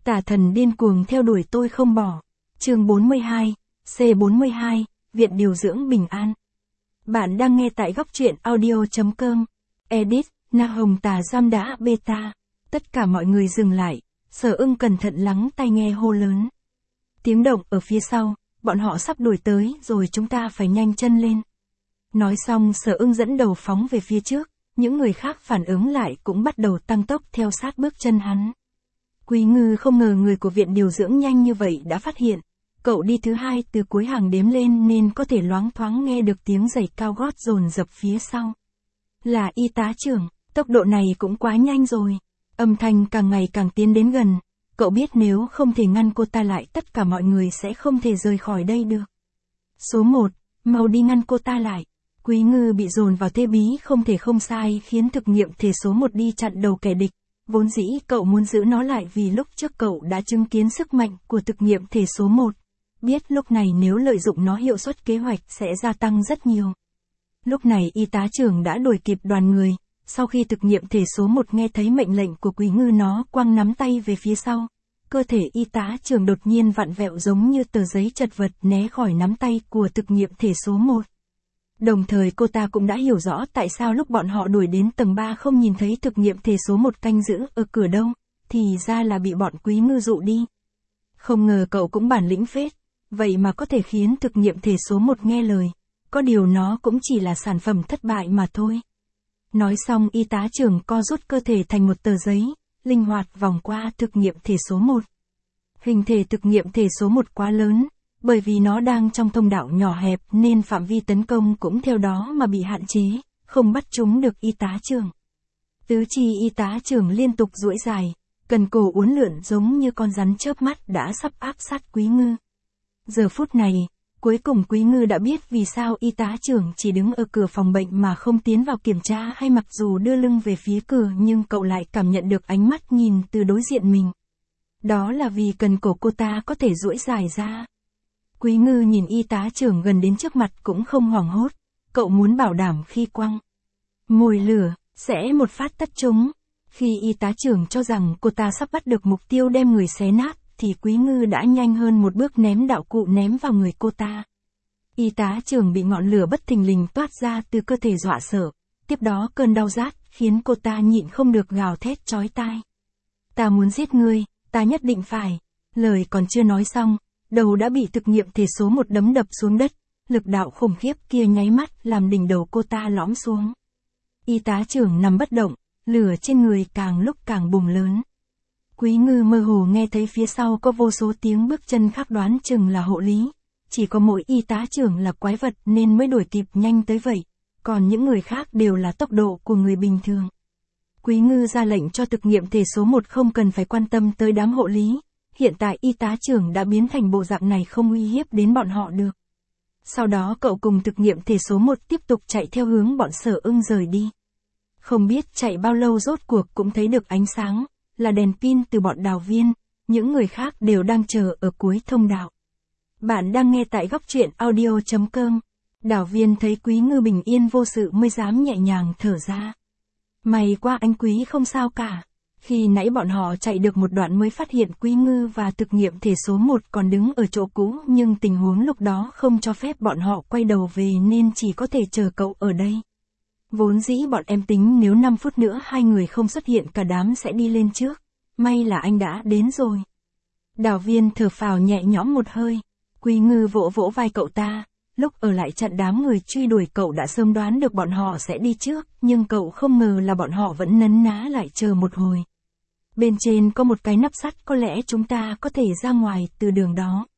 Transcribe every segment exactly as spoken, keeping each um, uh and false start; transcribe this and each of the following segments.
Tà thần điên cuồng theo đuổi tôi không bỏ. Chương bốn mươi hai, C bốn mươi hai, Viện Điều dưỡng Bình An. Bạn đang nghe tại góc truyện audio chấm com. Edit, Na Hồng Tà Giam đã beta. Tất cả mọi người dừng lại, Sở Ưng cẩn thận lắng tai nghe hô lớn. Tiếng động ở phía sau, bọn họ sắp đuổi tới rồi, chúng ta phải nhanh chân lên. Nói xong Sở Ưng dẫn đầu phóng về phía trước, những người khác phản ứng lại cũng bắt đầu tăng tốc theo sát bước chân hắn. Quý Ngư không ngờ người của viện điều dưỡng nhanh như vậy đã phát hiện. Cậu đi thứ hai từ cuối hàng đếm lên nên có thể loáng thoáng nghe được tiếng giày cao gót dồn dập phía sau. Là y tá trưởng, tốc độ này cũng quá nhanh rồi. Âm thanh càng ngày càng tiến đến gần. Cậu biết nếu không thể ngăn cô ta lại tất cả mọi người sẽ không thể rời khỏi đây được. Số một, mau đi ngăn cô ta lại. Quý Ngư bị dồn vào thế bí không thể không sai khiến thực nghiệm thể số một đi chặn đầu kẻ địch. Vốn dĩ cậu muốn giữ nó lại vì lúc trước cậu đã chứng kiến sức mạnh của thực nghiệm thể số một. Biết lúc này nếu lợi dụng nó hiệu suất kế hoạch sẽ gia tăng rất nhiều. Lúc này y tá trưởng đã đuổi kịp đoàn người. Sau khi thực nghiệm thể số một nghe thấy mệnh lệnh của Quý Ngư, nó quăng nắm tay về phía sau. Cơ thể y tá trưởng đột nhiên vặn vẹo giống như tờ giấy chật vật né khỏi nắm tay của thực nghiệm thể số một. Đồng thời cô ta cũng đã hiểu rõ tại sao lúc bọn họ đuổi đến tầng ba không nhìn thấy thực nghiệm thể số một canh giữ ở cửa đâu, thì ra là bị bọn Quý Ngư dụ đi. Không ngờ cậu cũng bản lĩnh phết, vậy mà có thể khiến thực nghiệm thể số một nghe lời, có điều nó cũng chỉ là sản phẩm thất bại mà thôi. Nói xong y tá trưởng co rút cơ thể thành một tờ giấy, linh hoạt vòng qua thực nghiệm thể số một. Hình thể thực nghiệm thể số một quá lớn, bởi vì nó đang trong thông đạo nhỏ hẹp nên phạm vi tấn công cũng theo đó mà bị hạn chế, không bắt trúng được y tá trưởng. Tứ chi y tá trưởng liên tục duỗi dài, cần cổ uốn lượn giống như con rắn chớp mắt đã sắp áp sát Quý Ngư. Giờ phút này, cuối cùng Quý Ngư đã biết vì sao y tá trưởng chỉ đứng ở cửa phòng bệnh mà không tiến vào kiểm tra, hay mặc dù đưa lưng về phía cửa nhưng cậu lại cảm nhận được ánh mắt nhìn từ đối diện mình. Đó là vì cần cổ cô ta có thể duỗi dài ra. Quý Ngư nhìn y tá trưởng gần đến trước mặt cũng không hoảng hốt, cậu muốn bảo đảm khi quăng mồi lửa, sẽ một phát tất trúng. Khi y tá trưởng cho rằng cô ta sắp bắt được mục tiêu đem người xé nát, thì Quý Ngư đã nhanh hơn một bước ném đạo cụ ném vào người cô ta. Y tá trưởng bị ngọn lửa bất thình lình toát ra từ cơ thể dọa sợ, tiếp đó cơn đau rát khiến cô ta nhịn không được gào thét chói tai. Ta muốn giết ngươi, ta nhất định phải. Lời còn chưa nói xong, đầu đã bị thực nghiệm thể số một đấm đập xuống đất, lực đạo khủng khiếp kia nháy mắt làm đỉnh đầu cô ta lõm xuống. Y tá trưởng nằm bất động, lửa trên người càng lúc càng bùng lớn. Quý Ngư mơ hồ nghe thấy phía sau có vô số tiếng bước chân khác, đoán chừng là hộ lý. Chỉ có mỗi y tá trưởng là quái vật nên mới đuổi kịp nhanh tới vậy, còn những người khác đều là tốc độ của người bình thường. Quý Ngư ra lệnh cho thực nghiệm thể số một không cần phải quan tâm tới đám hộ lý. Hiện tại y tá trưởng đã biến thành bộ dạng này không uy hiếp đến bọn họ được. Sau đó cậu cùng thực nghiệm thể số một tiếp tục chạy theo hướng bọn Sở Ưng rời đi. Không biết chạy bao lâu rốt cuộc cũng thấy được ánh sáng, là đèn pin từ bọn Đào Viên, những người khác đều đang chờ ở cuối thông đạo. Bạn đang nghe tại góc truyện audio chấm com. Đào Viên thấy Quý Ngư bình yên vô sự mới dám nhẹ nhàng thở ra. May quá anh Quý không sao cả. Khi nãy bọn họ chạy được một đoạn mới phát hiện Quý Ngư và thực nghiệm thể số một còn đứng ở chỗ cũ, nhưng tình huống lúc đó không cho phép bọn họ quay đầu về nên chỉ có thể chờ cậu ở đây. Vốn dĩ bọn em tính nếu năm phút nữa hai người không xuất hiện cả đám sẽ đi lên trước. May là anh đã đến rồi. Đào Viên thở phào nhẹ nhõm một hơi. Quý Ngư vỗ vỗ vai cậu ta. Lúc ở lại chặn đám người truy đuổi cậu đã sớm đoán được bọn họ sẽ đi trước, nhưng cậu không ngờ là bọn họ vẫn nấn ná lại chờ một hồi. Bên trên có một cái nắp sắt, có lẽ chúng ta có thể ra ngoài từ đường đó.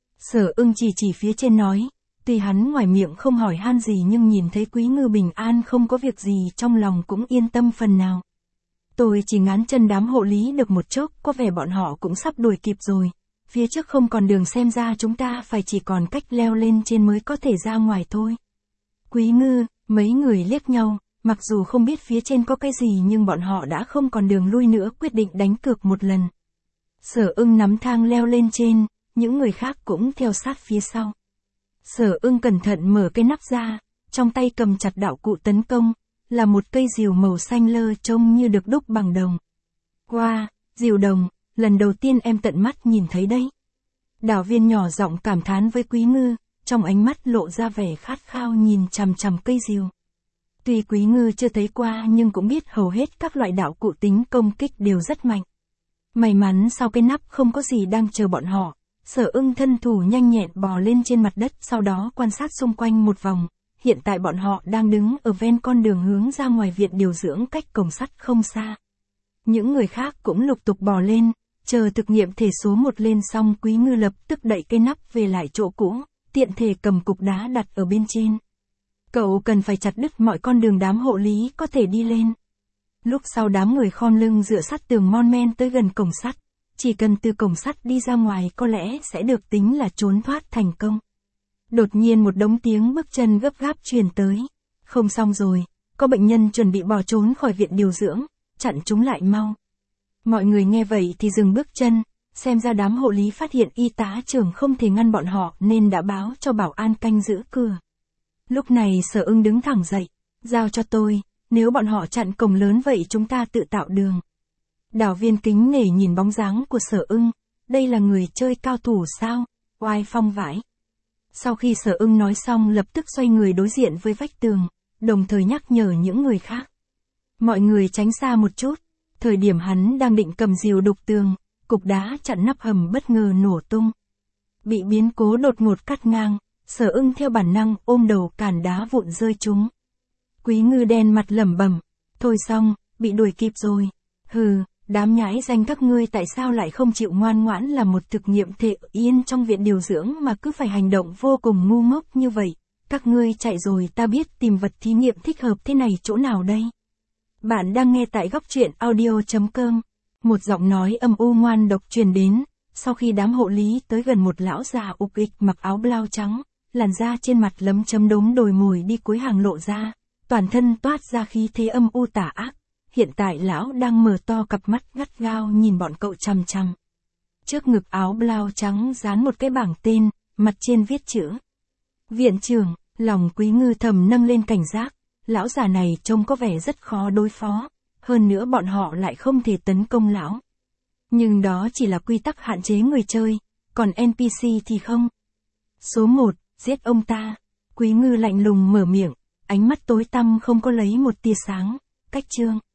Sở Ưng chỉ chỉ phía trên nói. Tuy hắn ngoài miệng không hỏi han gì nhưng nhìn thấy Quý Ngư bình an không có việc gì trong lòng cũng yên tâm phần nào. Tôi chỉ ngán chân đám hộ lý được một chốc, có vẻ bọn họ cũng sắp đuổi kịp rồi. Phía trước không còn đường, xem ra chúng ta phải chỉ còn cách leo lên trên mới có thể ra ngoài thôi. Quý Ngư, mấy người liếc nhau, mặc dù không biết phía trên có cái gì nhưng bọn họ đã không còn đường lui nữa, quyết định đánh cược một lần. Sở Ưng nắm thang leo lên trên, những người khác cũng theo sát phía sau. Sở Ưng cẩn thận mở cái nắp ra, trong tay cầm chặt đạo cụ tấn công, là một cây rìu màu xanh lơ trông như được đúc bằng đồng. Wow, rìu đồng, lần đầu tiên em tận mắt nhìn thấy đấy. Đào Viên nhỏ giọng cảm thán với Quý Ngư, trong ánh mắt lộ ra vẻ khát khao nhìn chằm chằm cây rìu. Tuy Quý Ngư chưa thấy qua nhưng cũng biết hầu hết các loại đạo cụ tính công kích đều rất mạnh. May mắn sau cái nắp không có gì đang chờ bọn họ, Sở Ưng thân thủ nhanh nhẹn bò lên trên mặt đất, sau đó quan sát xung quanh một vòng. Hiện tại bọn họ đang đứng ở ven con đường hướng ra ngoài viện điều dưỡng cách cổng sắt không xa. Những người khác cũng lục tục bò lên, chờ thực nghiệm thể số một lên xong Quý Ngư lập tức đẩy cây nắp về lại chỗ cũ, tiện thể cầm cục đá đặt ở bên trên. Cậu cần phải chặt đứt mọi con đường đám hộ lý có thể đi lên. Lúc sau đám người khom lưng dựa sát tường mon men tới gần cổng sắt, chỉ cần từ cổng sắt đi ra ngoài có lẽ sẽ được tính là trốn thoát thành công. Đột nhiên một đống tiếng bước chân gấp gáp truyền tới. Không xong rồi, có bệnh nhân chuẩn bị bỏ trốn khỏi viện điều dưỡng, chặn chúng lại mau. Mọi người nghe vậy thì dừng bước chân, xem ra đám hộ lý phát hiện y tá trưởng không thể ngăn bọn họ nên đã báo cho bảo an canh giữ cửa. Lúc này Sở Ưng đứng thẳng dậy, giao cho tôi, nếu bọn họ chặn cổng lớn vậy chúng ta tự tạo đường. Đào Viên kính nể nhìn bóng dáng của Sở Ưng, đây là người chơi cao thủ sao, oai phong vãi. Sau khi Sở Ưng nói xong lập tức xoay người đối diện với vách tường, đồng thời nhắc nhở những người khác. Mọi người tránh xa một chút, thời điểm hắn đang định cầm rìu đục tường, cục đá chặn nắp hầm bất ngờ nổ tung. Bị biến cố đột ngột cắt ngang, Sở Ưng theo bản năng ôm đầu cản đá vụn rơi chúng. Quý Ngư đen mặt lẩm bẩm, thôi xong, bị đuổi kịp rồi. Hừ, đám nhãi danh các ngươi tại sao lại không chịu ngoan ngoãn làm một thực nghiệm thể yên trong viện điều dưỡng mà cứ phải hành động vô cùng ngu ngốc như vậy. Các ngươi chạy rồi ta biết tìm vật thí nghiệm thích hợp thế này chỗ nào đây. Bạn đang nghe tại góc truyện audio chấm com. Một giọng nói âm u ngoan độc truyền đến, sau khi đám hộ lý tới gần một lão già ục ịch mặc áo blau trắng, làn da trên mặt lấm chấm đốm đồi mồi đi cuối hàng lộ ra, toàn thân toát ra khí thế âm u tà ác. Hiện tại lão đang mở to cặp mắt gắt gao nhìn bọn cậu chằm chằm. Trước ngực áo blau trắng dán một cái bảng tên, mặt trên viết chữ viện trưởng. Lòng Quý Ngư thầm nâng lên cảnh giác, lão già này trông có vẻ rất khó đối phó, hơn nữa bọn họ lại không thể tấn công lão. Nhưng đó chỉ là quy tắc hạn chế người chơi, còn en pê xê thì không. Số một, giết ông ta. Quý Ngư lạnh lùng mở miệng, ánh mắt tối tăm không có lấy một tia sáng. Cách chương